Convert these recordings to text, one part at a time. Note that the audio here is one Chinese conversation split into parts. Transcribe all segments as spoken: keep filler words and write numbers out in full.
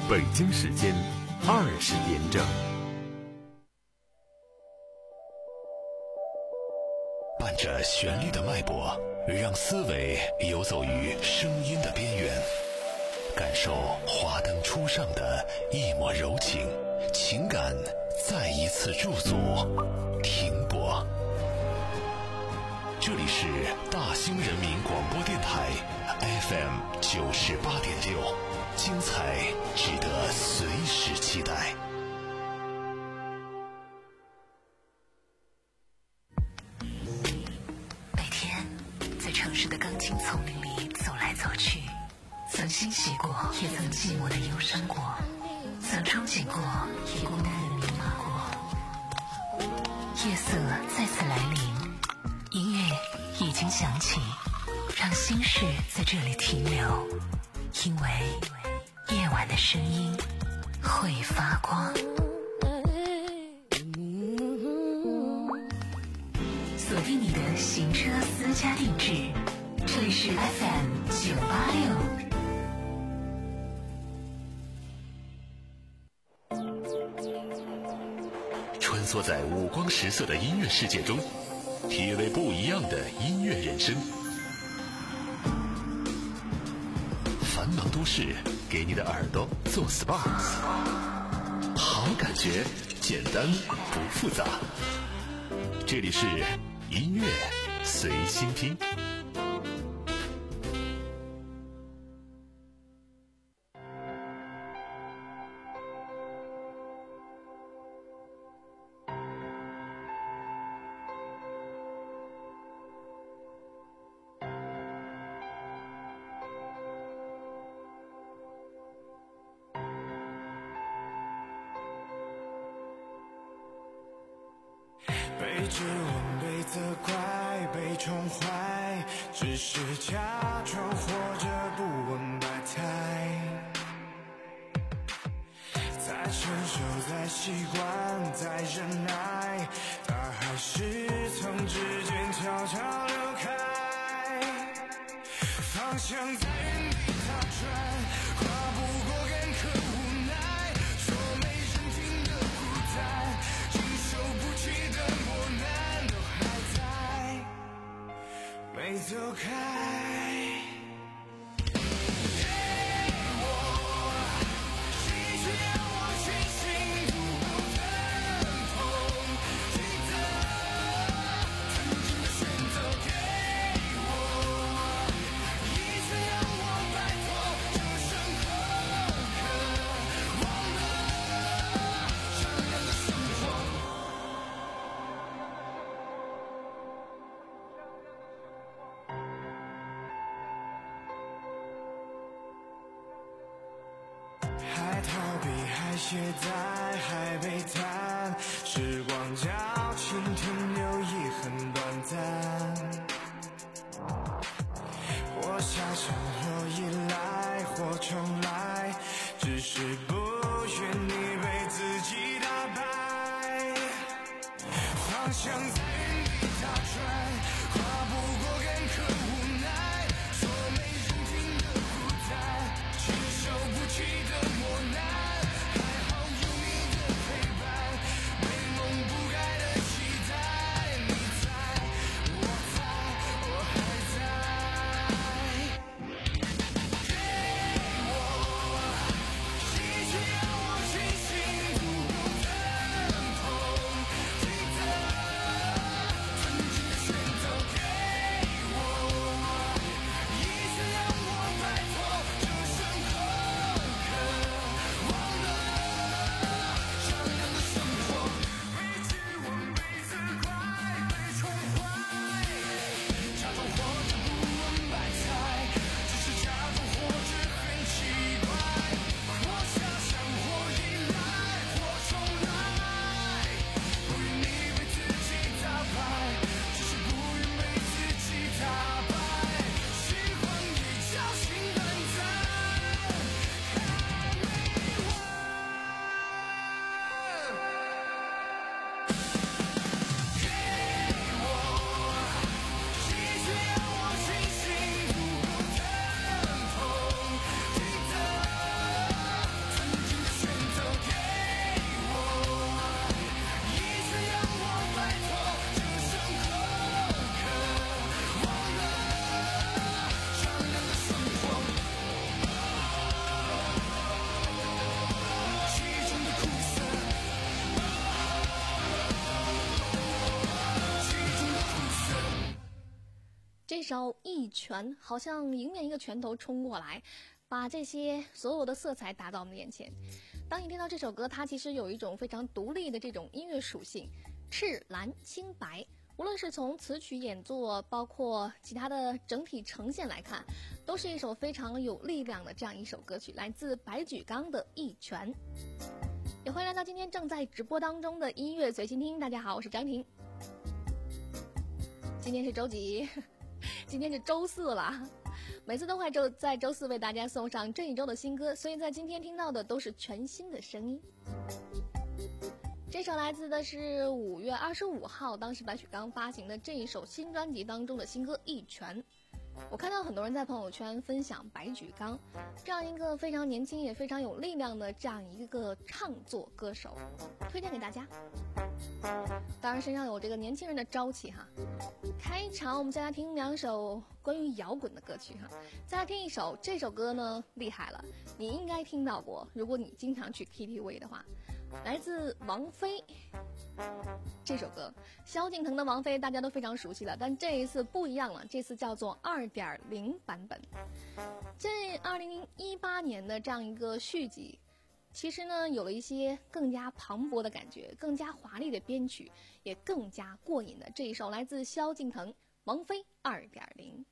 北京时间二十点整。 伴着旋律的脉搏，让思维游走于声音的边缘，感受华灯初上的一抹柔情，情感再一次驻足停泊。这里是大兴人民广播电台 F M 九十八点六，精彩值得随时期待。 每天在城市的钢筋丛林里走来走去，曾欣喜过，也曾寂寞的忧伤过，曾憧憬过，也孤单的迷茫过。夜色再次来临，音乐已经响起，让心事在这里停留，因为夜晚的声音会发光。锁定你的行车私家定制，这里是 F M 九八六。 穿梭在五光十色的音乐世界中，体味不一样的音乐人生。繁忙都市给你的耳朵做 S P A， 好感觉简单不复杂。这里是音乐随心听。 被质问，被责怪，被宠坏，只是假装活着不问百态，再承受，再习惯，再忍耐，他还是从指尖悄悄流开，方向在原地打转，跨不过干渴无奈，说没人听的孤单，经受不起的磨难都还在，没走开。懈怠还被谈，时光矫情停留遗很短暂，或下场或依赖或重来，只是不愿你被自己打败，方向在原地打转，跨不过干渴无奈，说没人听的孤单，经受不起的磨难，选首一拳，好像迎面一个拳头冲过来，把这些所有的色彩打到我们眼前。当你听到这首歌，它其实有一种非常独立的这种音乐属性，赤蓝青白，无论是从词曲演作，包括其他的整体呈现来看，都是一首非常有力量的这样一首歌曲，来自白举纲的一拳。也欢迎来到今天正在直播当中的音乐随心听，大家好，我是张婷。今天是周几？今天是周四了，每次都会周在周四为大家送上这一周的新歌，所以在今天听到的都是全新的声音。这首来自的是五月二十五号，当时白举纲发行的这一首新专辑当中的新歌《一拳》。我看到很多人在朋友圈分享白举纲这样一个非常年轻也非常有力量的这样一个唱作歌手，推荐给大家。当然身上有这个年轻人的朝气哈。开场我们先来听两首关于摇滚的歌曲哈，再来听一首，这首歌呢厉害了，你应该听到过，如果你经常去 K T V 的话，来自王菲。这首歌萧敬腾的王菲大家都非常熟悉了，但这一次不一样了，这次叫做 二点零 版本。这二零一八年的这样一个续集，其实呢有了一些更加磅礴的感觉，更加华丽的编曲，也更加过瘾的这一首来自萧敬腾王菲 二点零。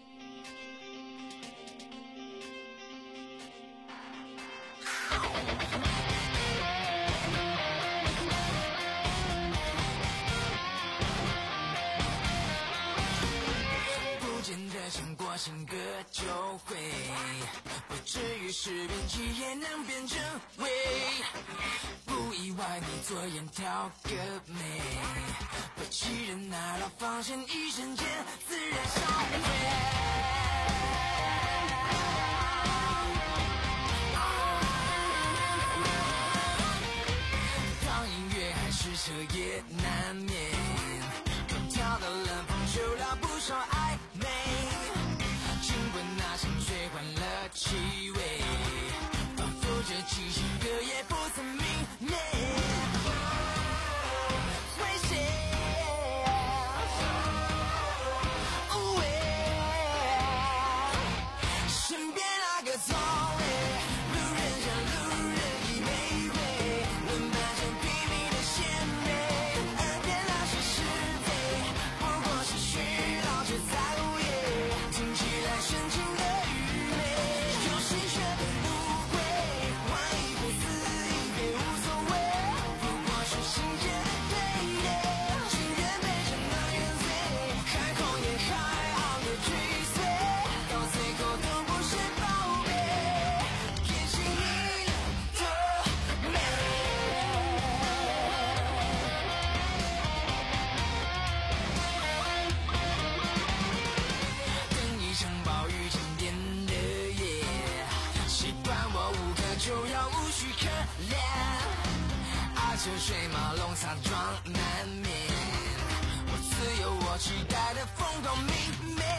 像过新歌就会不至于十变七也能变成味，不意外你左眼挑个美，不欺人那道防线一瞬间自然消退。当音乐还是彻夜难眠，空调的冷风嗅了不少暧昧，尽管那香水换了气味，仿佛这气息隔夜不曾明媚。危险，无畏，身边那个座位，路人甲路人乙玫瑰，能扮成拼命的鲜美，耳边那些是非，不过是絮叨着在午夜，听起来深情的愚昧，有心却本无悔，玩一回死一回无所谓，不过是心间对垒，情愿被这能原罪，开狂也海昂的追随，到最后都不是宝贝，偏心你的美。等一场暴雨沉淀的夜，习惯我无可救药无需可怜，爱车水马龙惨状难免，我自由我期待的疯狂明媚，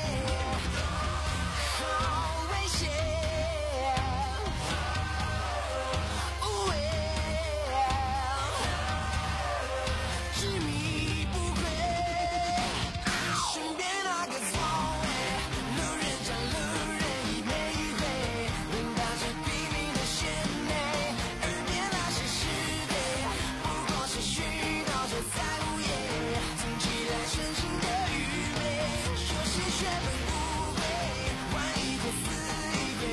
好危险，无畏，执迷不悔，身边那个座位，路人甲路人乙玫瑰，能扮成拼命的鲜美，耳边那些是非，不过是絮叨着在午夜，听起来深情的愚昧，有些血本无悔，玩一回死一回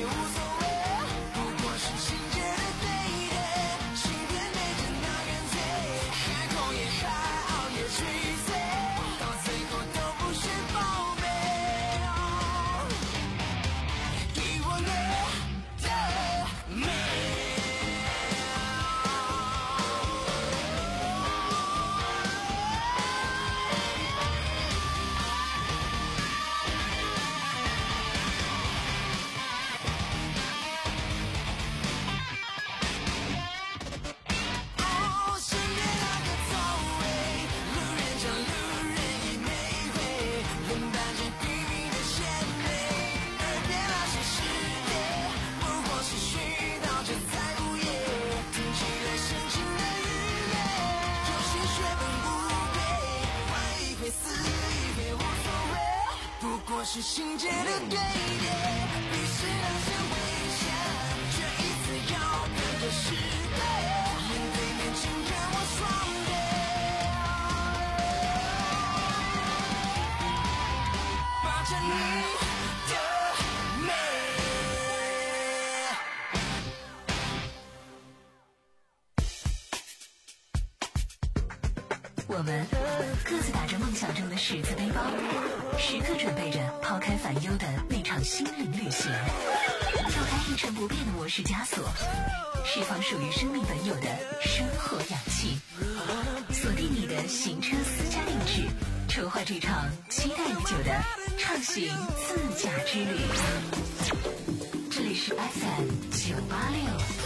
是心结的对叠，于是让人微笑，这一次要跟着时代，面对面请看我双眼，霸占你的美。 我们各自打着梦想中的十字背包，时刻准备着抛开烦忧的那场心灵旅行，跳开一成不变的模式枷锁，释放属于生命本有的生活氧气，锁定你的行车私家定制，筹划这场期待已久的畅行自驾之旅。这里是 F M 九八六。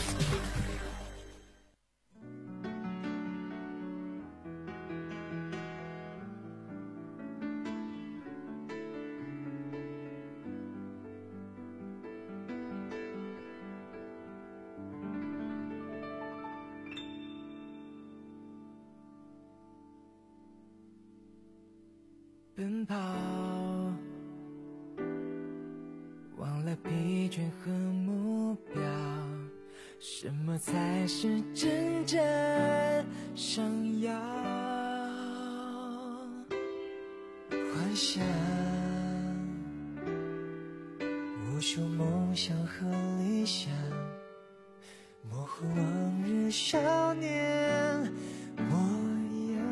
奔跑，忘了疲倦和目标，什么才是真正想要？幻想，无数梦想和理想，模糊往日少年模样。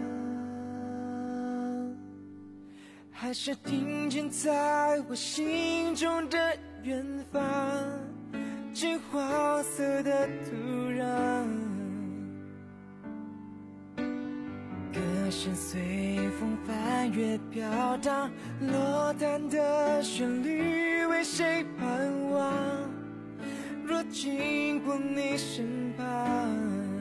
还是听见在我心中的远方，金黄色的土壤，歌声随风翻越飘荡，落单的旋律为谁盼望？若经过你身旁，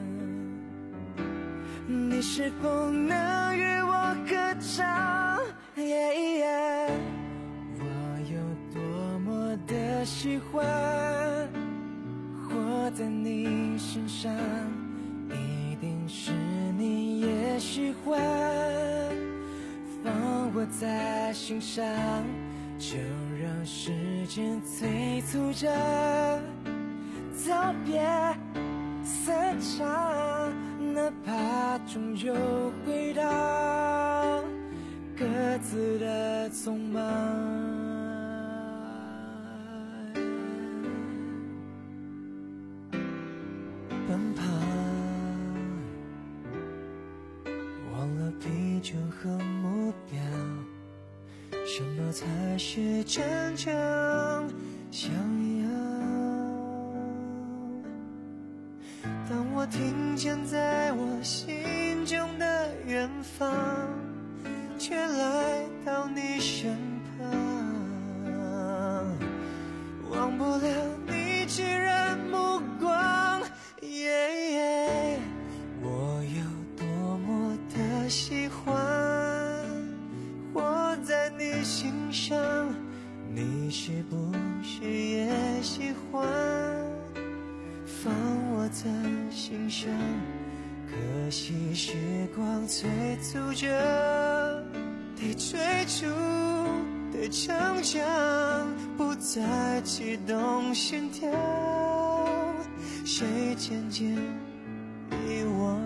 你是否能与我歌唱？ Yeah, yeah, 我有多么的喜欢活在你身上，一定是你也喜欢放我在心上，就让时间催促着道别散场，哪怕终究回到各自的匆忙。奔跑，忘了疲倦和目标，什么才是真正想要？当我听见在我心中的远方，却来到你身旁，忘不了你炙热目光。Yeah, yeah, 我有多么的喜欢活在你心上，你是不是也喜欢放我在心上？可惜时光催促着得追逐的成长，不再启动心跳，谁渐渐遗忘？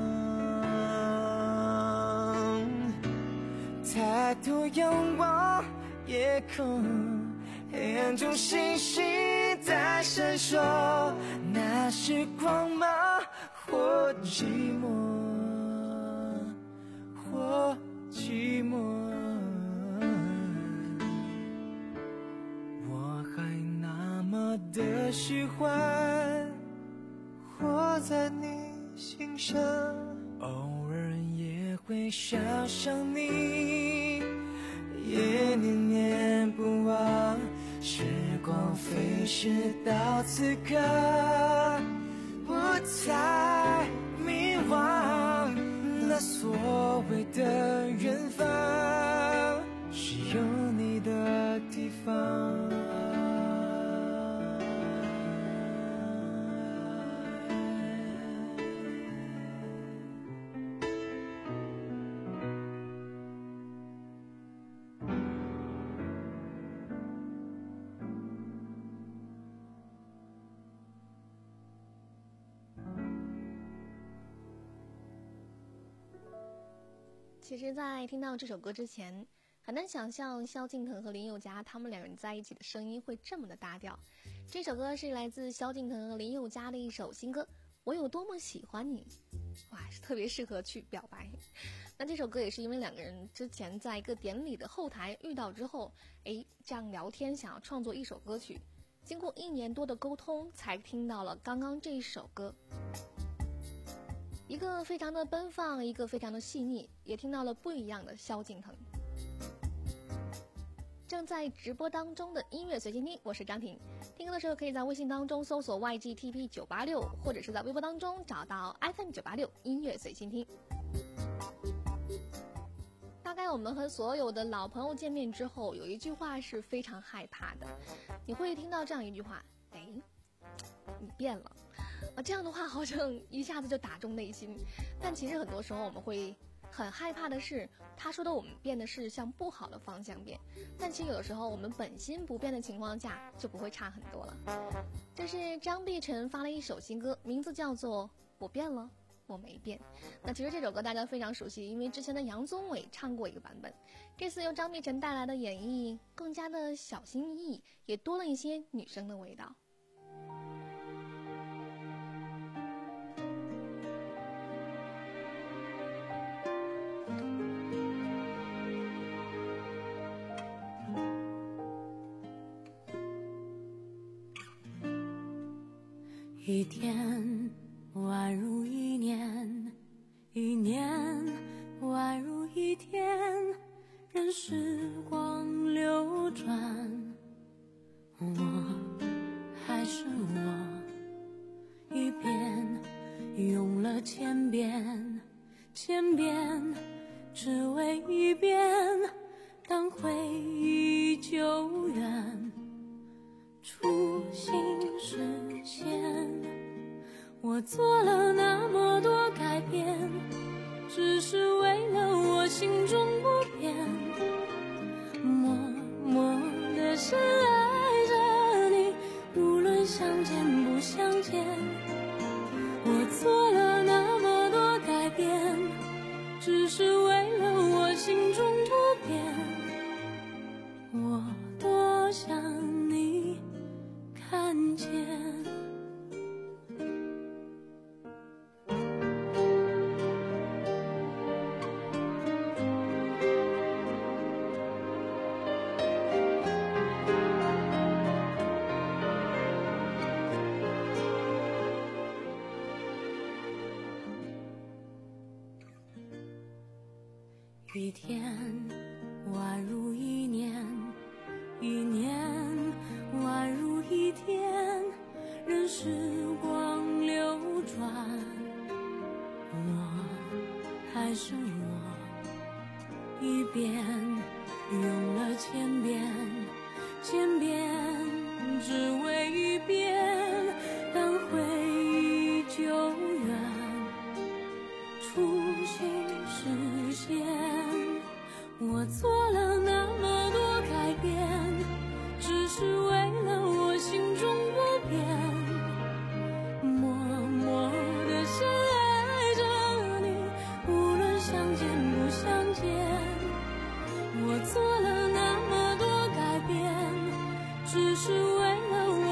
抬头仰望夜空，黑暗中星星在闪烁，那是光吗？或寂寞，或寂寞，我还那么的喜欢活在你心上，偶尔也会想想你，也念念不忘。时光飞逝到此刻，不再迷惘，那所谓的远方，是有你的地方。 其实在听到这首歌之前，很难想象萧敬腾和林宥嘉他们两人在一起的声音会这么的搭调。这首歌是来自萧敬腾和林宥嘉的一首新歌《我有多么喜欢你》，哇，是特别适合去表白。那这首歌也是因为两个人之前在一个典礼的后台遇到之后，哎，这样聊天想要创作一首歌曲，经过一年多的沟通才听到了刚刚这一首歌。一个非常的奔放，一个非常的细腻，也听到了不一样的萧敬腾。正在直播当中的音乐随心听，我是张婷。听歌的时候可以在微信当中搜索 Y G T P 九八六， 或者是在微博当中找到 F M 九八六 音乐随心听。大概我们和所有的老朋友见面之后，有一句话是非常害怕的，你会听到这样一句话，哎，你变了啊，这样的话好像一下子就打中内心。但其实很多时候我们会很害怕的是，他说的我们变的是向不好的方向变，但其实有的时候我们本心不变的情况下就不会差很多了。这是张碧晨发了一首新歌，名字叫做《我变了我没变》。那其实这首歌大家非常熟悉，因为之前的杨宗纬唱过一个版本，这次由张碧晨带来的演绎更加的小心翼翼，也多了一些女生的味道。 一天宛如一年，一年宛如一天，任时光流转，我还是我，一遍用了千遍，千遍只为一遍，当回忆久远，初心实现。我做了那么多改变，只是为了我心中不变，默默地深爱着你，无论相见不相见。我做了那么多改变，只是为了我心中不变，我多想你看见。一天宛如一年，一年宛如一天，任时光流转，我还是我，一遍用了千遍，千遍只为一遍，当回忆久远，初心实现。我做了那么多改变，只是为了我心中不变，默默地深爱着你，无论相见不相见。我做了那么多改变，只是为了我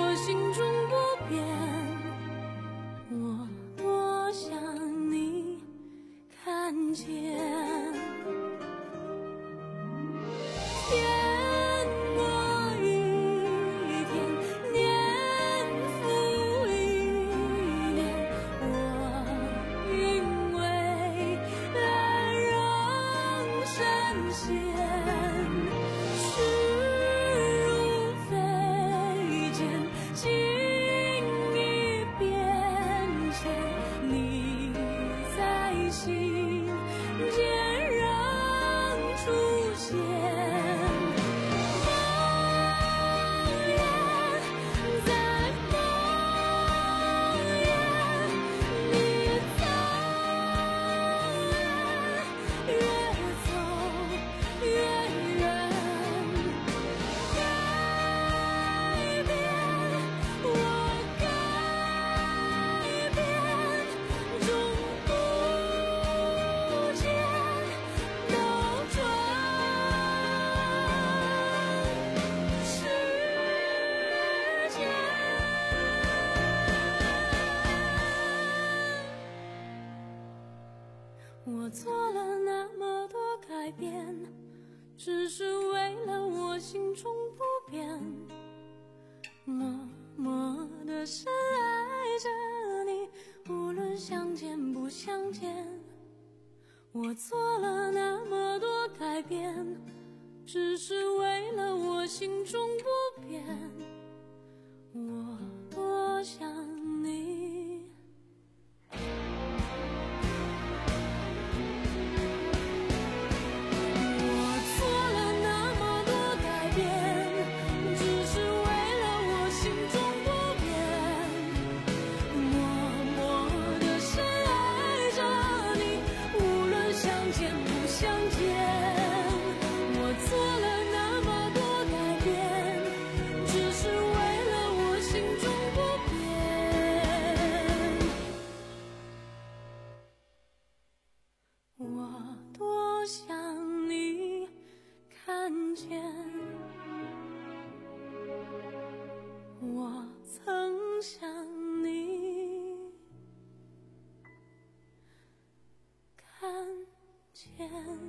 我做了那么多改变，只是为了我心中不变，默默地深爱着你，无论相见不相见。我做了那么多改变，只是为了我心中不变，我多想你。我曾想你看见。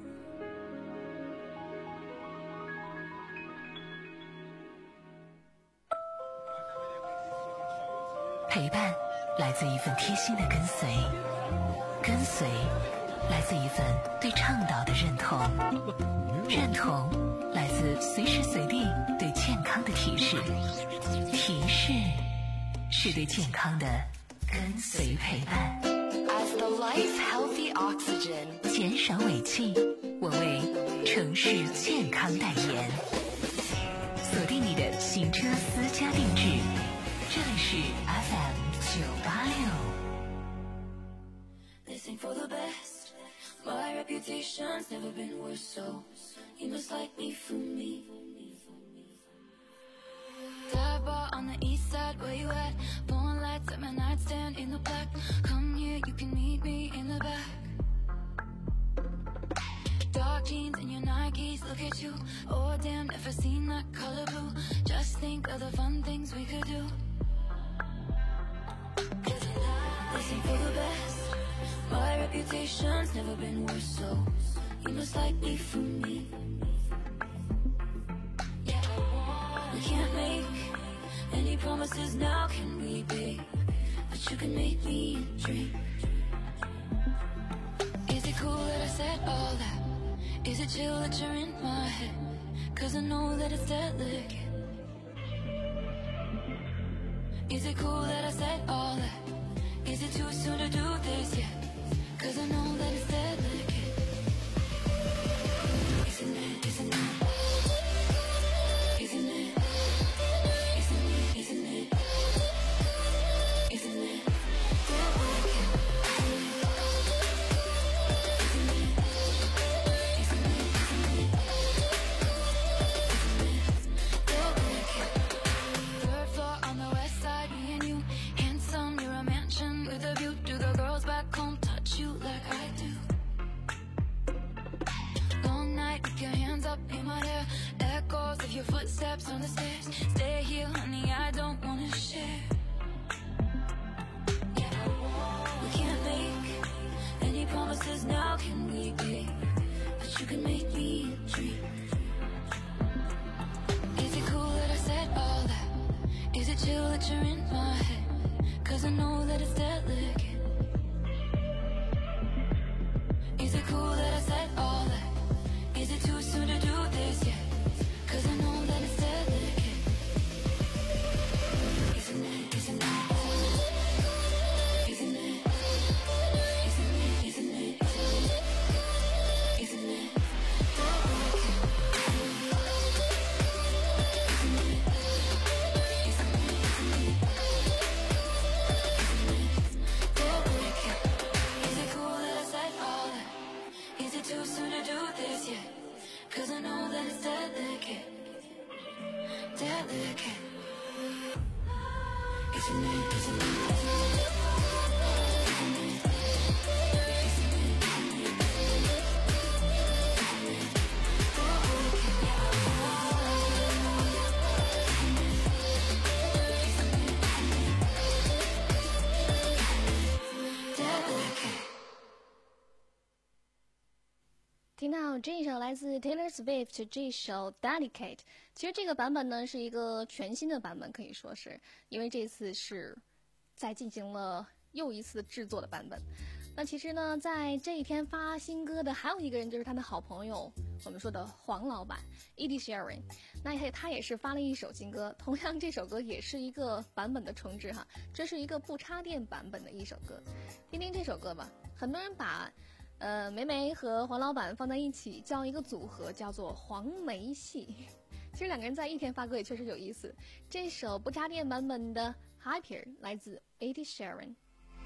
陪伴来自一份贴心的跟随，跟随来自一份对倡导的认同，认同来自随时随地对健康的提示，提示是对健康的跟随陪伴。 As the life's healthy oxygen， 减少尾气，我为城市健康代言。锁定你的行车私家定制，这里是 F M 九八六。 Listen for the best. My reputation's never been worse, so you must like me for me. Dive bar on the east side, where you at? Blowing lights at my nightstand in the black. Come here, you can meet me in the back. Dark jeans and your Nikes, look at you. Oh damn, never seen that color blue. Just think of the fun things we could do. Listen for the best. My reputation's never been worse, so you must like me for me. We can't make any promises now, can we, babe? But you can make me a dream. Is it cool that I said all that? Is it chill that you're in my head? Cause I know that it's delicate. Is it cool that I said all that? Is it too soon to do this yet? Cause I know that it's delicate. Isn't it, isn't it? Isn't it? Isn't it, isn't it? Isn't it? Delicate. Isn't it? Isn't it, isn't it? Isn't it? Delicate. Third floor on the west side, me and you. Handsome, you're a mansion with a view. Do the girls back home touch you like I do? Long night with your hands up in my hair. Echoes of your footsteps on the stairs. Stay here, honey, I don't wanna share. We can't make any promises now, can we, babe? But you can make me a dream. Is it cool that I said all that? Is it chill that you're in my head? Cause I know that it's delicate. Is it cool that I said all that? Is it too soon to do this yet? Cause I know that it's delicate. Isn't it, isn't it? Isn't it? Isn't it, isn't it? Isn't it? Delicate. Isn't it? Isn't it, isn't it? Isn't it? Delicate. Is it cool that I said all that? Is it too soon to do this yet? Cause I know that it's delicate. Delicate. Isn't it, isn't it? Isn't it? Isn't it? Delicate. 听到这一首来自 Taylor Swift 这首 Dedicate， 其实这个版本呢是一个全新的版本，可以说是因为这次是在进行了又一次制作的版本。那其实呢，在这一天发新歌的还有一个人，就是他的好朋友，我们说的黄老板 Ed Sheeran。那他他也是发了一首新歌，同样这首歌也是一个版本的重置哈，这是一个不插电版本的一首歌。听听这首歌吧。很多人把呃梅梅和黄老板放在一起叫一个组合，叫做黄梅系。其实两个人在一天发歌也确实有意思。这首不插电版本的 Happier 来自 Ed Sheeran。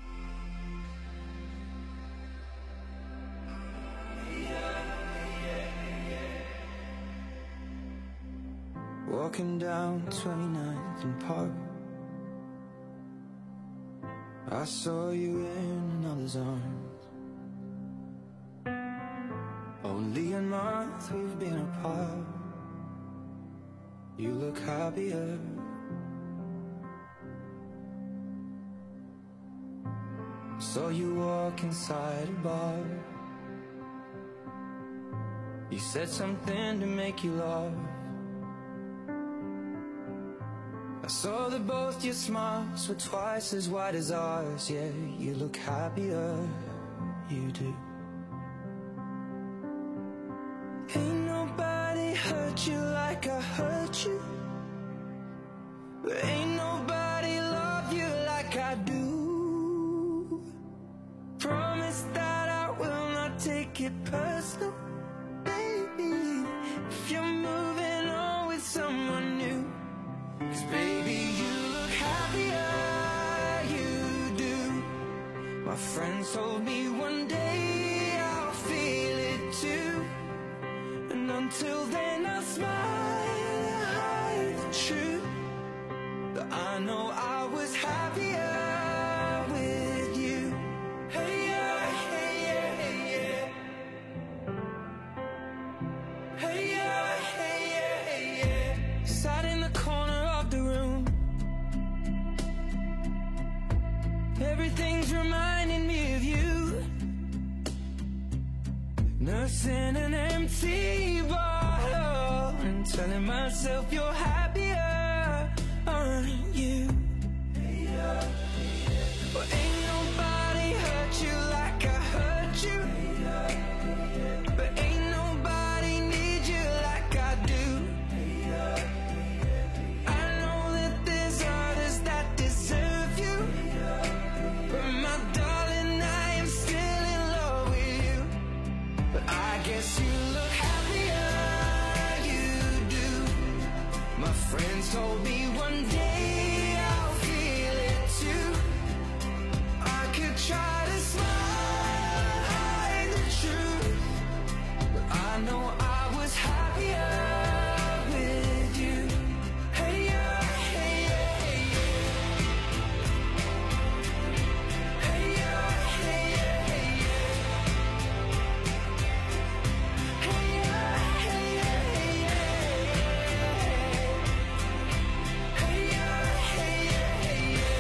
Walking down twenty-ninth and Park, I saw you in another's arms. Only a month we've been apart. You look happier. Saw you walk inside a bar. You said something to make you laugh. I saw that both your smiles were twice as wide as ours. Yeah, you look happier, you do. Ain't nobody hurt you like I hurt you. Ain't nobody love you like I do. Promise that I will not take it personal, baby, if you're moving on with someone new. 'Cause baby, you look happier, you do. My friends told me one day I'll feel it too. And until then I'll smile and hide the truth that I know I was happier with you. Hey yeah, hey yeah, hey yeah. Hey yeah, hey yeah, hey yeah. Sat in the corner of the room. Everything's reminding me of you. Nursing an empty bottle and telling myself you're happier, aren't you? Well, ain't nobody hurt you like I hurt you. But ain't nobody need you like I do. I know that there's others that deserve you. But my darling, I am still in love with you. But I guess you look happier, you do. My friends told me one day I'll feel it too. I could try to smile, hide the truth, but I know I was happier with you. Hey yeah, hey yeah, hey yeah. Hey yeah, hey yeah, hey yeah. Hey yeah, hey yeah, hey yeah. Hey yeah, hey yeah, hey yeah.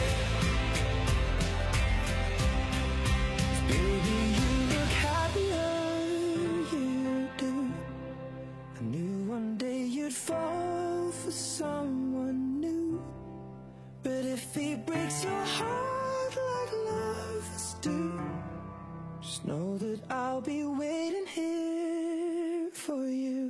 Baby, you look happier, you do. I knew one day you'd fall for someone new. But if he breaks your heart like lovers do, just know that I'll be waiting here for you.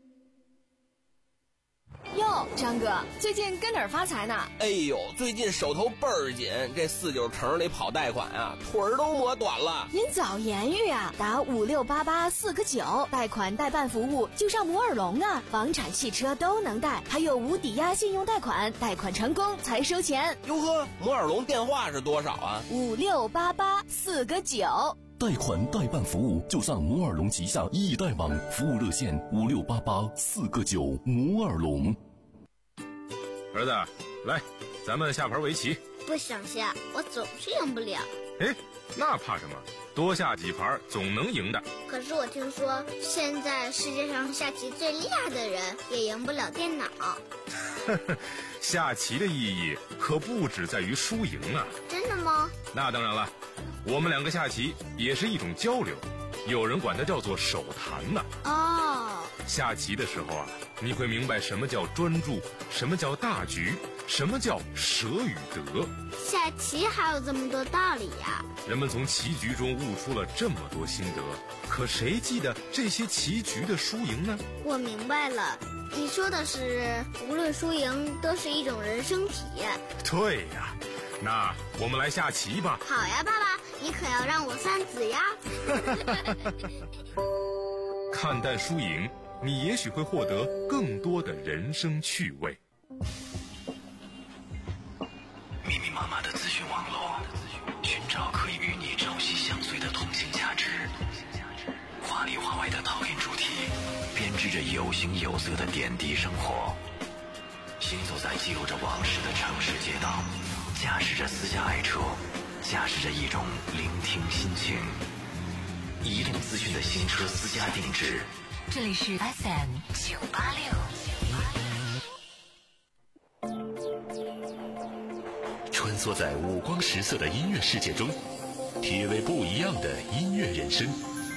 哟，张哥，最近跟哪儿发财呢？ 哎呦，最近手头倍儿紧，这四九城里跑贷款啊，腿儿都磨短了。 您早言语啊，打五六八八四个九，贷款代办服务就上摩尔龙啊，房产、汽车都能贷，还有无抵押信用贷款，贷款成功才收钱。 哟呵，摩尔龙电话是多少啊？ 五六八八四个九。 贷款代办服务就上摩尔龙旗下易贷网，服务热线五六八八四个九。摩尔龙。 儿子，来，咱们下盘围棋。 不想下，我总是赢不了。 哎，那怕什么？多下几盘总能赢的。 可是我听说，现在世界上下棋最厉害的人也赢不了电脑。 下棋的意义可不只在于输赢啊！ 真的吗？ 那当然了，我们两个下棋也是一种交流。 有人管它叫做手谈呢。 哦， 下棋的时候啊，你会明白什么叫专注，什么叫大局，什么叫舍与得。 下棋还有这么多道理呀！ 人们从棋局中悟出了这么多心得，可谁记得这些棋局的输赢呢？ 我明白了，你说的是无论输赢都是一种人生体验。 对呀，那我们来下棋吧。 好呀，爸爸，你可要让我三子呀。 看淡输赢，你也许会获得更多的人生趣味。 密密麻麻的资讯网络，寻找可以与你朝夕相随的通信价值。话里话外的讨厌主题，编织着有形有色的点滴生活。行走在记录着往事的城市街道，驾驶着私家爱车，驾驶着一种聆听心情。移动资讯的新车私家定制， 这里是 F M 九八六。 穿梭在五光十色的音乐世界中，体味不一样的音乐人生。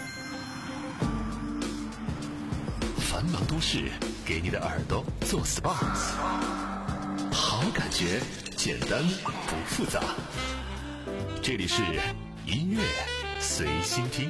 繁忙都市给你的耳朵做 S P A， 好感觉，简单不复杂。这里是音乐随心听。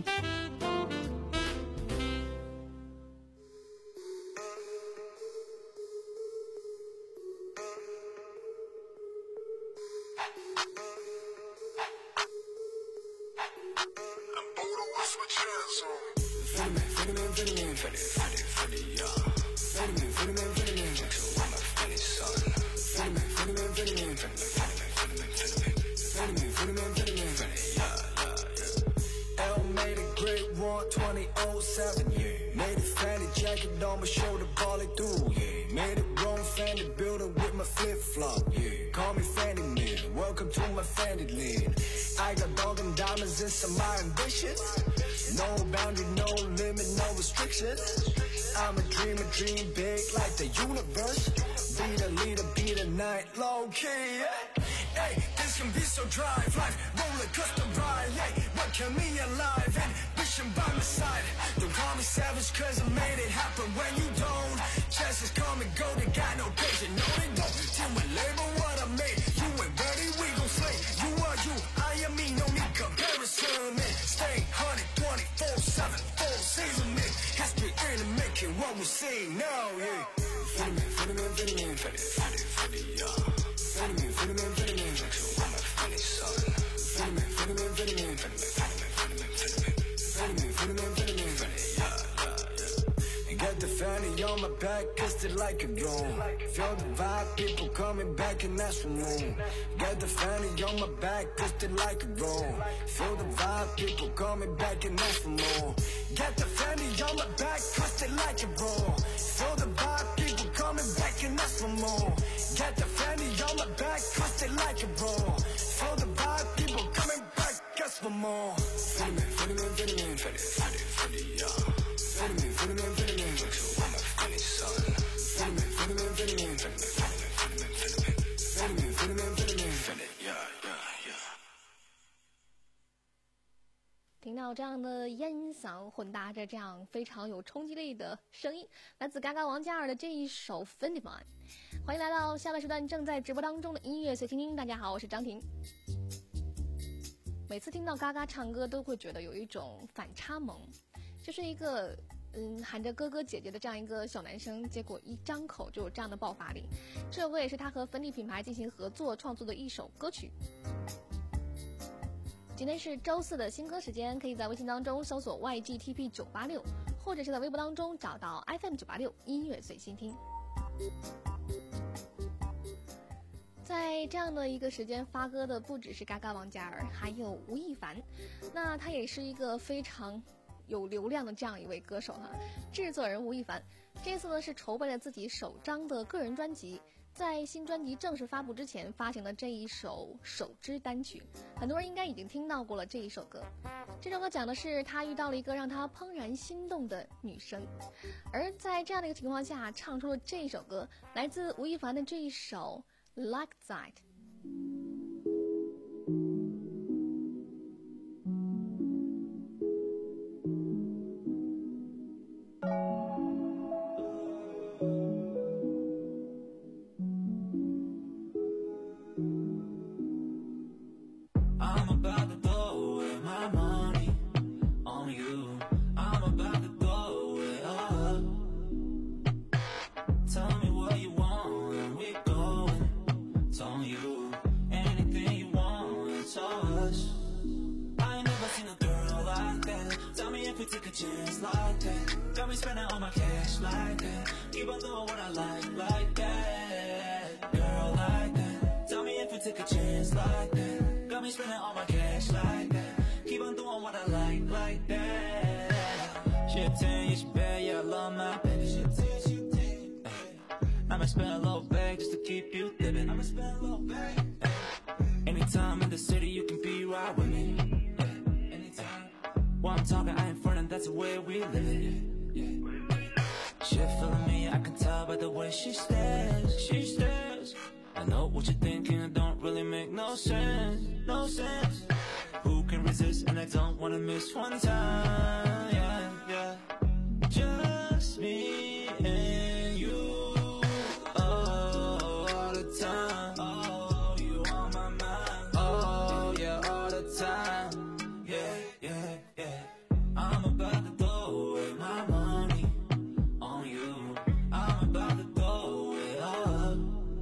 I'm a dreamer, dream big like the universe. Be the leader, be the night, low key. Hey, this can be so dry, life roller coaster ride. Hey, what kept me alive? Ambition by my side. Don't call me savage 'cause I made it happen when you don't. Chances come and go, they got no patience, no they don't. Till we label what I made, you ain't ready, we gon' slay. You are you, I am me, no need comparison. Man, stay one hundred twenty-four seven, full season, man. History in the making, what we see now, yeah. Fenty, Fenty, Fenty, Fenty, Fenty, Fenty, yeah. Fenty, Fenty, Fenty, Fenty, I'm a Fenty son. Fenty, Fenty, Fenty, Fenty, Fenty, Fenty, Fenty, Fenty, Fenty, Fenty, yeah, yeah, yeah. Got the Fenty on my back, kissed it like a drone. Feel the vibe, people coming back and that's from room. Got the Fenty on my back, kissed it like a drone. Feel the vibe, people coming back and that's from more. Got the Fenty on my back, kissed it like a drone. Feel the vibe, people coming back and that's for more. Got the Fenty on my back, kissed it like a drone. Feel the vibe, people coming back, that's for more. Fenty man, Fenty man, Fenty man, Fenty, Fenty, Fenty, yeah. Fenty man, Fenty man, Fenty man, I'm a Fenty son. Fenty man, Fenty man, Fenty man, Fenty, Fenty man, Fenty man, Fenty man, Fenty man, Fenty man, Fenty man, Fenty, yeah, yeah, yeah. 听到这样的烟嗓混搭着这样非常有冲击力的声音，来自嘎嘎王嘉尔的这一首 Fenty Man。 欢迎来到下半时段正在直播当中的音乐随听听。大家好，我是张婷。每次听到嘎嘎唱歌都会觉得有一种反差萌，就是一个嗯喊着哥哥姐姐的这样一个小男生，结果一张口就有这样的爆发力。这首歌也是他和芬迪品牌进行合作创作的一首歌曲。今天是周四的新歌时间，可以在微信当中搜索 Y G T P 九八六，或者是在微博当中找到 F M 九八六音乐随心听。在这样的一个时间发歌的不只是嘎嘎王嘉尔，还有吴亦凡。那他也是一个非常有流量的这样一位歌手哈。制作人吴亦凡这次呢是筹备了自己首张的个人专辑，在新专辑正式发布之前发行了这一首首支单曲，很多人应该已经听到过了这一首歌。这首歌讲的是他遇到了一个让他怦然心动的女生，而在这样的一个情况下唱出了这一首歌，来自吴亦凡的这一首 Like That。 we take a chance like that. Got me spending all my cash like that. Keep on doing what I like, like that. Girl, like that. Tell me if we take a chance like that. Got me spending all my cash like that. Keep on doing what I like, like that. She a ten, yeah, she bad, yeah, I love my baby. She a ten, she a ten. I'ma spend a little bag just to keep you living. I'ma spend a little bag. Anytime in the city, you can be right with me. Yeah. Anytime. While I'm talking, I ain't frontin', that's the way we live it. Yeah. Yeah. She feeling me, I can tell by the way she stares. She stares. I know what you're thinking, it don't really make no sense. No sense. Who can resist? And I don't wanna miss one time. Yeah, yeah. Just me and you. Oh, all the time. Oh, you on my mind. Oh, yeah, all the time. Yeah, yeah, yeah. I'm about to throw away my money on you. I'm about to throw it up.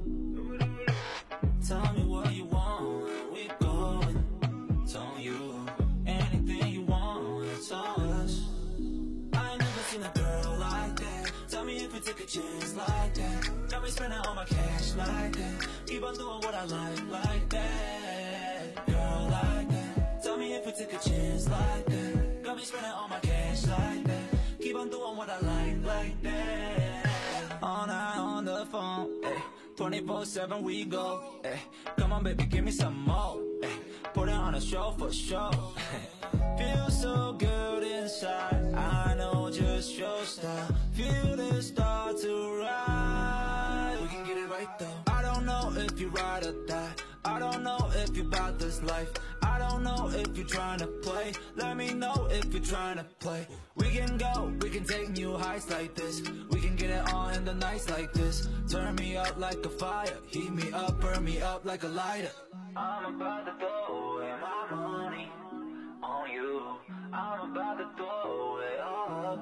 Tell me what you want, we going. It's on you. Anything you want, it's on us. I ain't never seen a girl like that. Tell me if we take a chance like that. Got me spending all my cash like that. Keep on doing what I like, like that. Girl, like that. Tell me if we take a chance like that. Got me spending all my cash like that. Keep on doing what I like, like that. All night on the phone, eh. twenty-four seven we go, eh. Come on baby, give me some more, eh. Put it on a show for sure. Feel so good inside. I know just your style. Feel the start to rise. We can get it right though. I don't know if you ride or die. I don't know if you bout this life. I don't know if you're trying to play. Let me know if you're trying to play. We can go, we can take new heights like this. We can get it on in the nights like this. Turn me up like a fire. Heat me up, burn me up like a lighter. I'm about to throw away my money on you. I'm about to throw it all up.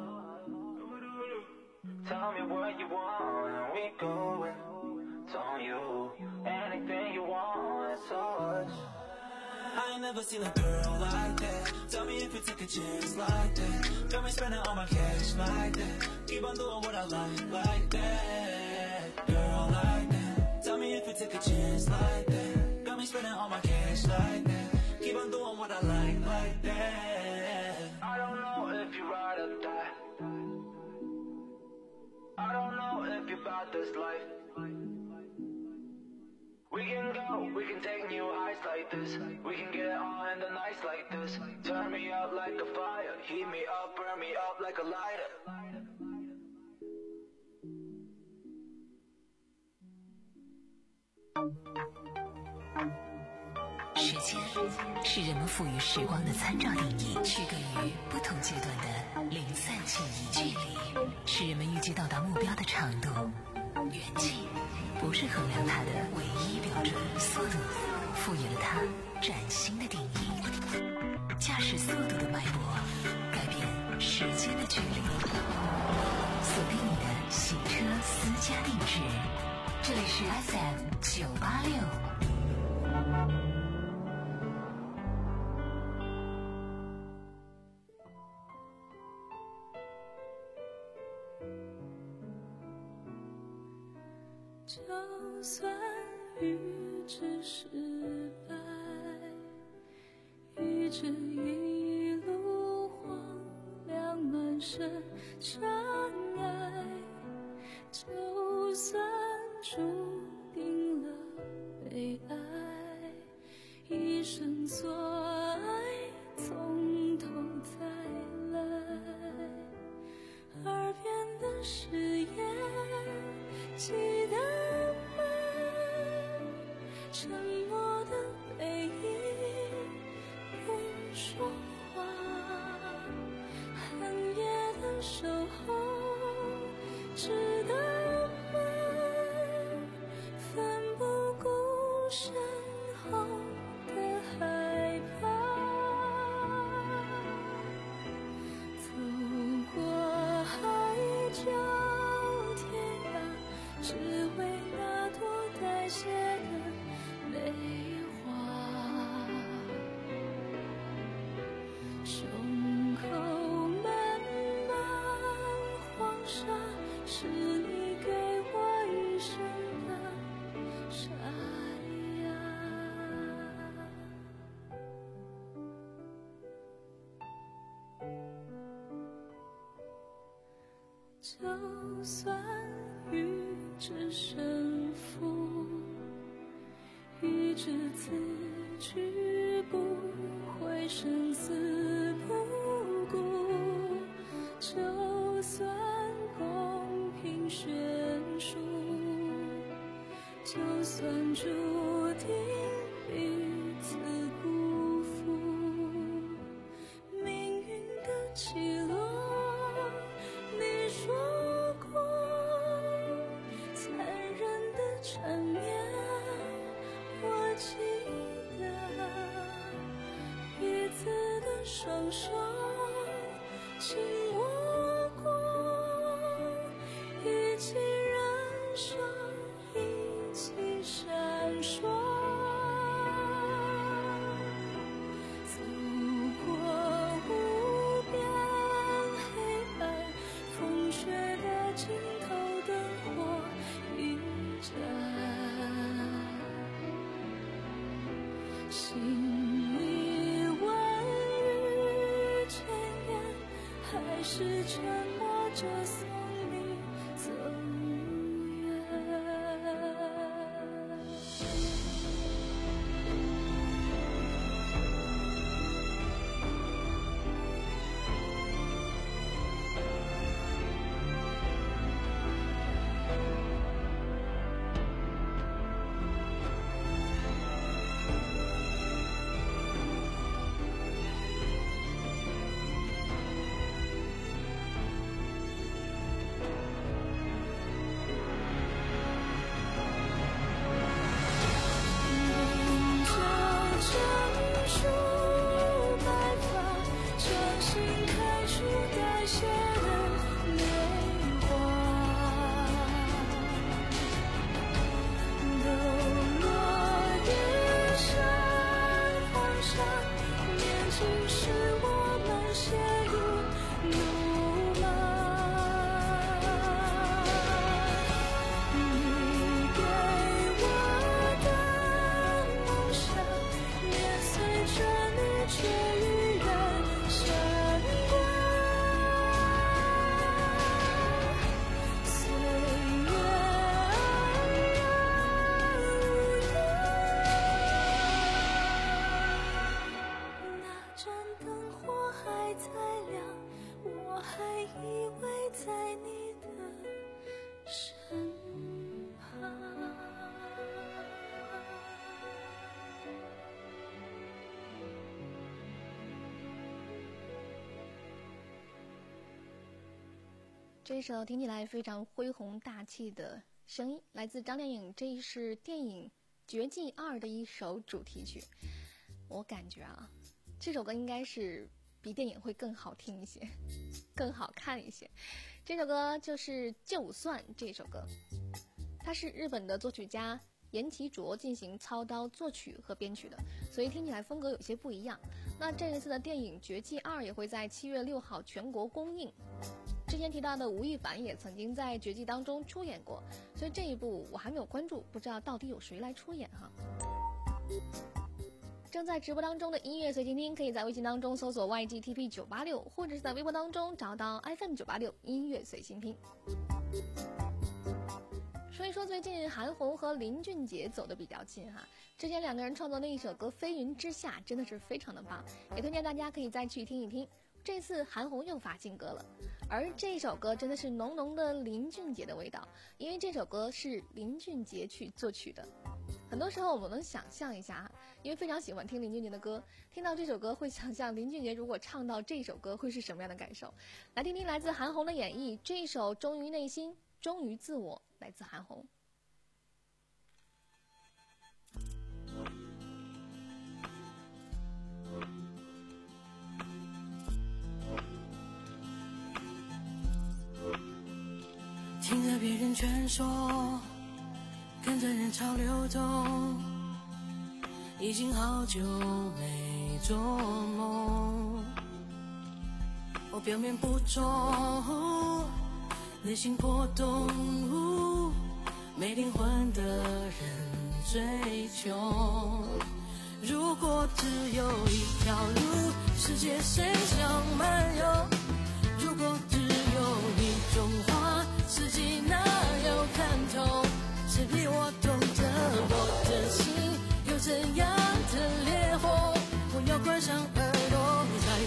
Tell me what you want and we going. It's on you. Anything you want, it's ours. I ain't never seen a girl like that. Tell me if you take a chance like that. Got me spending all my cash like that. Keep on doing what I like, like that. Girl, like that. Tell me if you take a chance like that. Got me spending all my cash like that. Keep on doing what I like, like that. I don't know if you ride or die. I don't know if you bout this life. We can go, we can take new heights like this. We can get it on in the nights like this. Turn me up like a fire. Heat me up, burn me up like a lighter. 时间是人们赋予时光的参照定义，区隔于不同阶段的零散记忆。距离是人们预计到达目标的长度，远近不是衡量它的唯一标准。速度赋予了它崭新的定义，驾驶速度的脉搏改变时间的距离。锁定你的行车私家定制，这里是 F M 九八六。 就算预知失败，与这一路荒凉满身尘埃，就算注定了被爱，一生所爱，从头再来。耳边的誓言，记得吗？沉默的背影，不说话，寒夜的守候，值得吗？奋不顾身后的害怕，走过海角天涯，只为那朵待谢的梅花。胸口满就算预知胜负，预知此去不会生死不顾，就算公平悬殊，就算注定彼此辜负，命运的起落你说过，残忍的缠绵我记得，彼此的双手紧握过，一起燃烧，一起闪烁，走过无边黑暗，风雪的尽头灯火一盏，心里万语千言，还是沉默着送你走远。 这一首听起来非常恢宏大气的声音，来自张靓颖，这是电影《绝技二》的一首主题曲。我感觉啊，这首歌应该是比电影会更好听一些，更好看一些。这首歌就是《就算》这首歌，它是日本的作曲家岩崎卓进行操刀作曲和编曲的，所以听起来风格有些不一样。那这一次的电影《绝技二》也会在七月六号全国公映。之前提到的吴亦凡也曾经在《绝技》当中出演过，所以这一部我还没有关注，不知道到底有谁来出演哈。正在直播当中的音乐随心听，可以在微信当中搜索 Y G T P 九八六， 或者是在微博当中找到 F M 九八六音乐随心听。说一说最近韩红和林俊杰走得比较近哈，之前两个人创作的一首歌《飞云之下》真的是非常的棒，也推荐大家可以再去听一听。这次韩红又发新歌了，而这首歌真的是浓浓的林俊杰的味道，因为这首歌是林俊杰去作曲的。很多时候我们能想象一下，因为非常喜欢听林俊杰的歌，听到这首歌会想象林俊杰如果唱到这首歌会是什么样的感受。来听听来自韩红的演绎，这一首《忠于内心，忠于自我》，来自韩红。 听着别人劝说，跟着人潮流动，已经好久没做梦。我表面不忠，内心波动，没灵魂的人最穷。如果只有一条路，世界谁想漫游？如果只有一种话，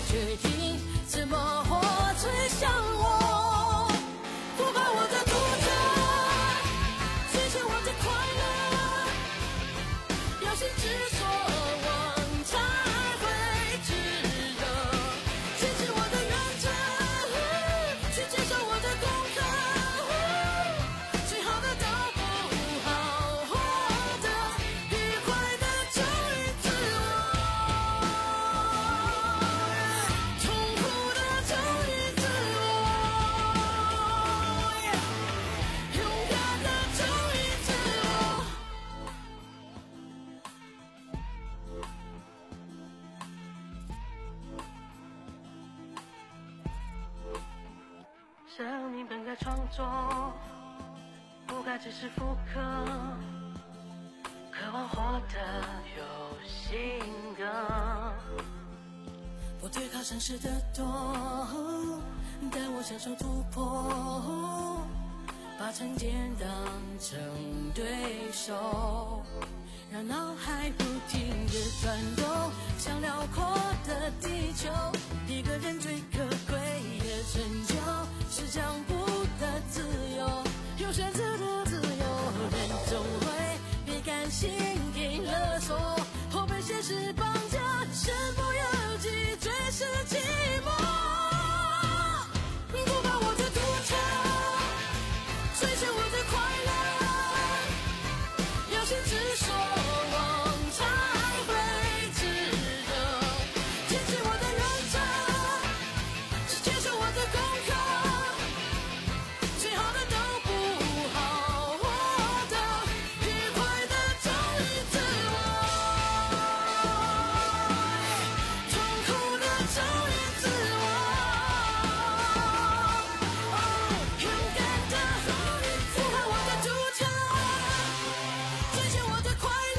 决定怎么活，最像我，不把我的独特，追求我的快乐，要心之所往才会炙热，坚持我的原则，去接受我的功课，最好的都不好活的，愉快的忠于自我，痛苦的忠于自我，勇敢的忠于自我。生命本该创作，不该只是复刻，渴望活得有性格，不对抗城市的多，但我享受突破，把成见当成对手，让脑海不停地转动，像辽阔的地球，一个人最可贵的成就是讲不的自由，有选择的自由，人总会被感情给勒索，或被现实绑架，身不由己，最是寂寞，不把我的独特，追求我的快乐，要心之所往才会炙热，坚持我的原则，去接受我的功课，最好的都不好活的，愉快的忠于自我，痛苦的忠于自我，勇敢的不怕我的独特，追求我的快乐，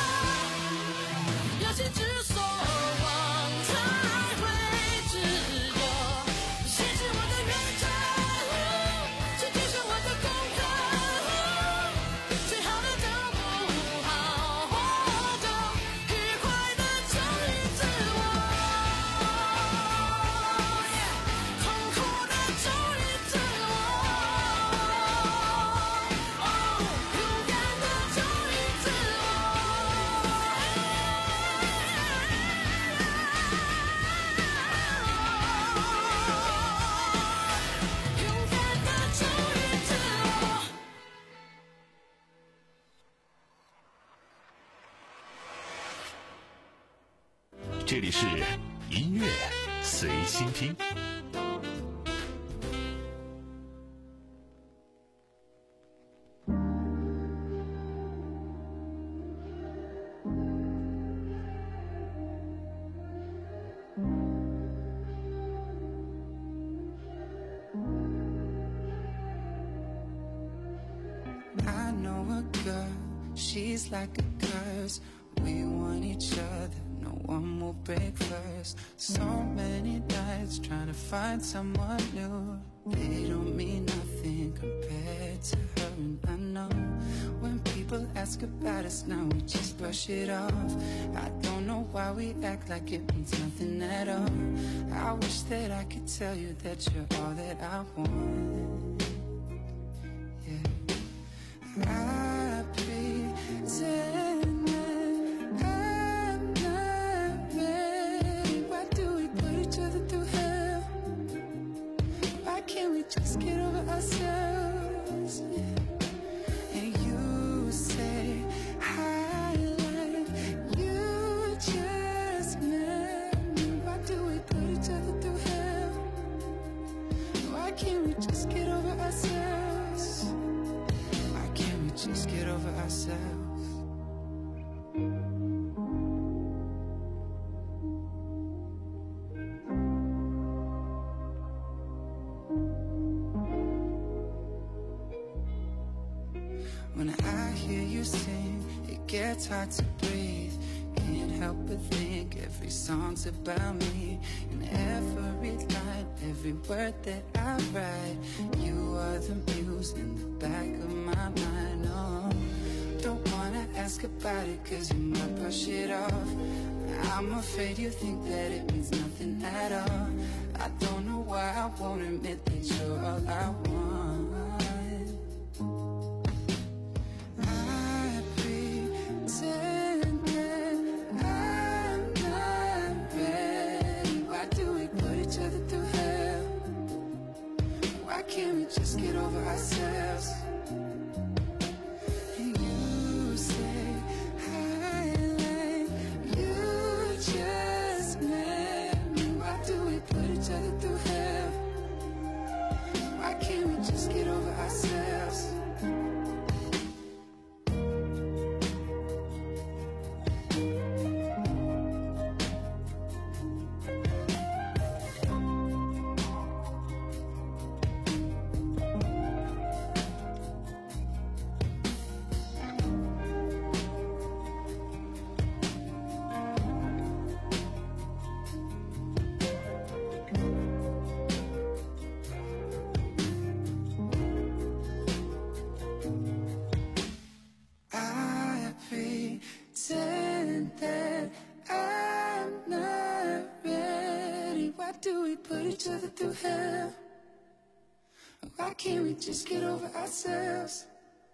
要心之所往才会炙热，坚持我的原则，去接受我的功课，最好的都不好活的，愉快的忠于自我，痛苦的忠于自我，勇敢的忠于自我。勇敢的忠于自我。 这里是音乐随心听。 I know a girl, she's like a curse. We want each other, no one will break first. So many nights trying to find someone new. They don't mean nothing compared to her, and I know when people ask about us now, we just brush it off. I don't know why we act like it means nothing at all. I wish that I could tell you that you're all that I want. I pretend that I'm not ready. Why do we put each other through hell? Why can't we just get over ourselves? And you say I like you just met me. Why do we put each other through hell? Why can't we just get over ourselves? Just get over ourselves. When I hear you sing, it gets hard to breathe. Can't help but think every song's about me. And every line, every word that I write, you are the muse in the back of my mind. Oh, don't wanna ask about it, cause you might brush it off. I'm afraid you think that it means nothing at all. I don't know why I won't admit that you're all I want. I pretend that I'm not ready. Why do we put each other through hell? Why can't we just get over ourselves? You say I like you just met me. Why do we put each other through hell? Why can't we just get over ourselves? I pretend that I'm not ready. Why do we put each other through hell? Why can't we just get over ourselves?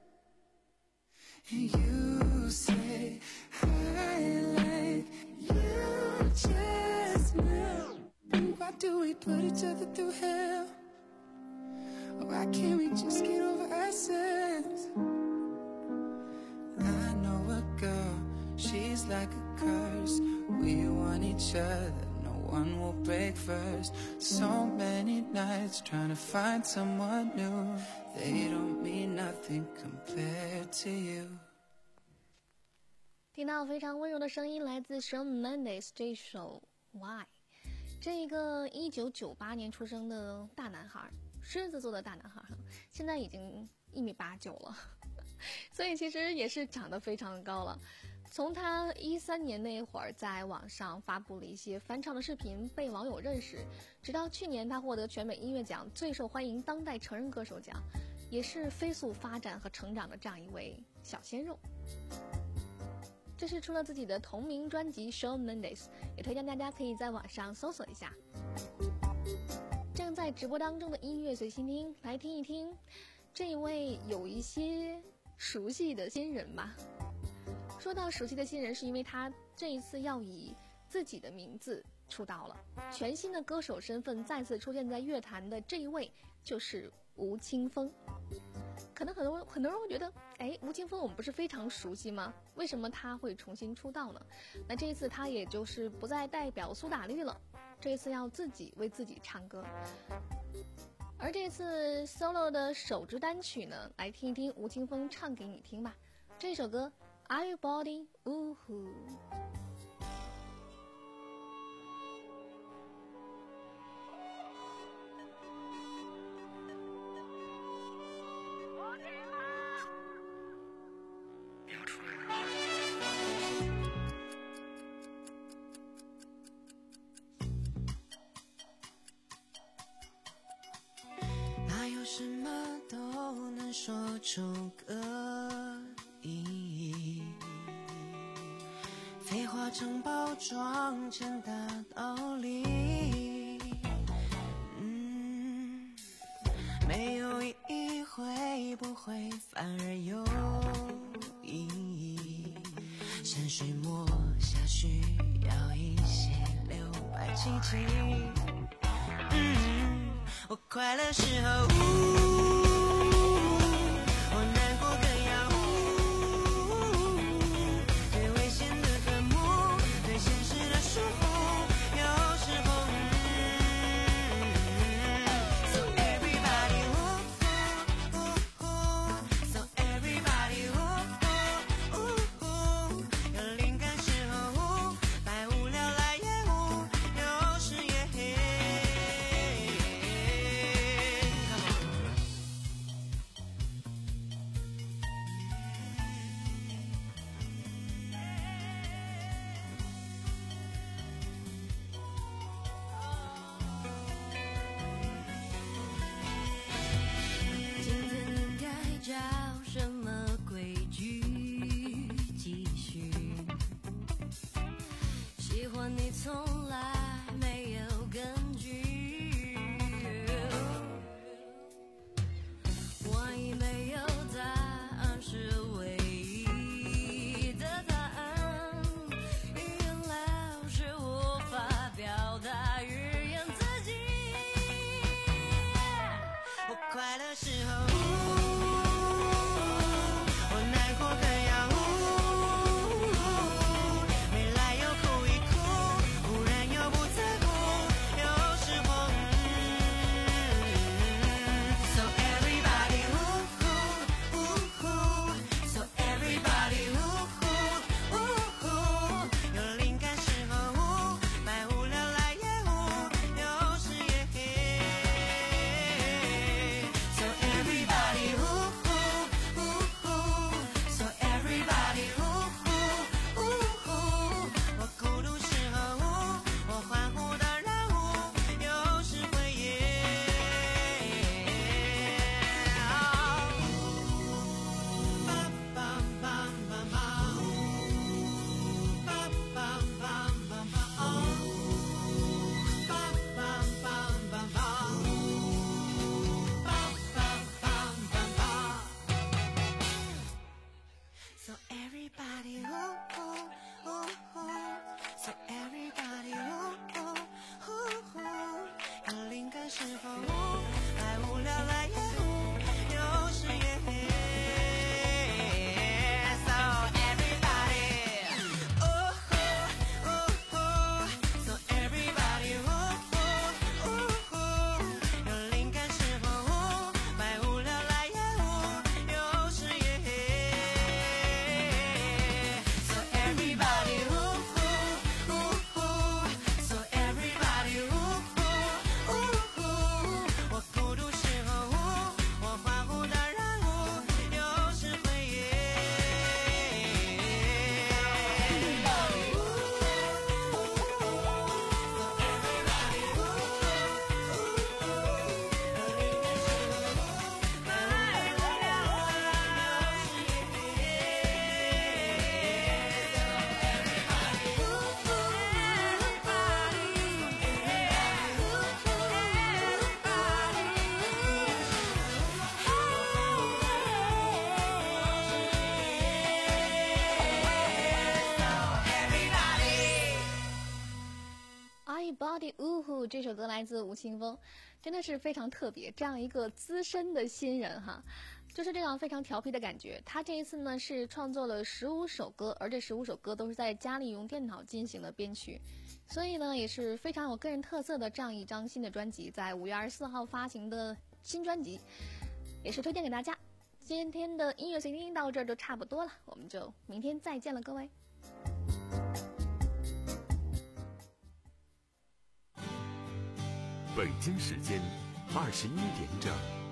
And you say I like you just met. Why do we put each other through hell? Why can't we just get over ourselves? I know a girl, she's like a curse. We want each other, no one will break first. So many nights trying to find someone new. They don't mean nothing compared to you. 听到非常温柔的声音，来自 Shawn Mendes 这首 Why。这一个一九九八年出生的大男孩，狮子座的大男孩，现在已经一米八九了。所以其实也是长得非常的高了。从他一三年那会儿在网上发布了一些翻唱的视频，被网友认识，直到去年他获得全美音乐奖最受欢迎当代成人歌手奖，也是飞速发展和成长的这样一位小鲜肉。这是出了自己的同名专辑 Shawn Mendes， 也推荐大家可以在网上搜索一下。正在直播当中的音乐随心听，来听一听这一位有一些熟悉的新人吧。说到熟悉的新人，是因为他这一次要以自己的名字出道了，全新的歌手身份再次出现在乐坛的这一位就是吴青峰。可能很多很多人会觉得，哎，吴青峰我们不是非常熟悉吗？为什么他会重新出道呢？那这一次他也就是不再代表苏打绿了，这一次要自己为自己唱歌。而这次 solo 的首支单曲呢，来听一听吴青峰唱给你听吧。这首歌 Everybody 呜呼。 什么都能说出个意义，废话成包装成大道理，嗯，没有意义会不会反而有意义？山水墨下需要一些留白奇迹，嗯，我快乐时候呜，我难过更要呜，对危险的科目，对现实的疏忽，有时候嗯 So everybody 呜呜呜 So everybody 呜呜呜，有灵感时候呜，百无聊赖也呜，有时也嘿。 My Body 呜呼，这首歌来自吴青峰，真的是非常特别，这样一个资深的新人哈，就是这样非常调皮的感觉。他这一次呢是创作了十五首歌，而这十五首歌都是在家里用电脑进行的编曲，所以呢也是非常有个人特色的这样一张新的专辑，在五月二十四号发行的新专辑，也是推荐给大家。今天的音乐随听到这儿就差不多了，我们就明天再见了，各位。 北京时间二十一点整。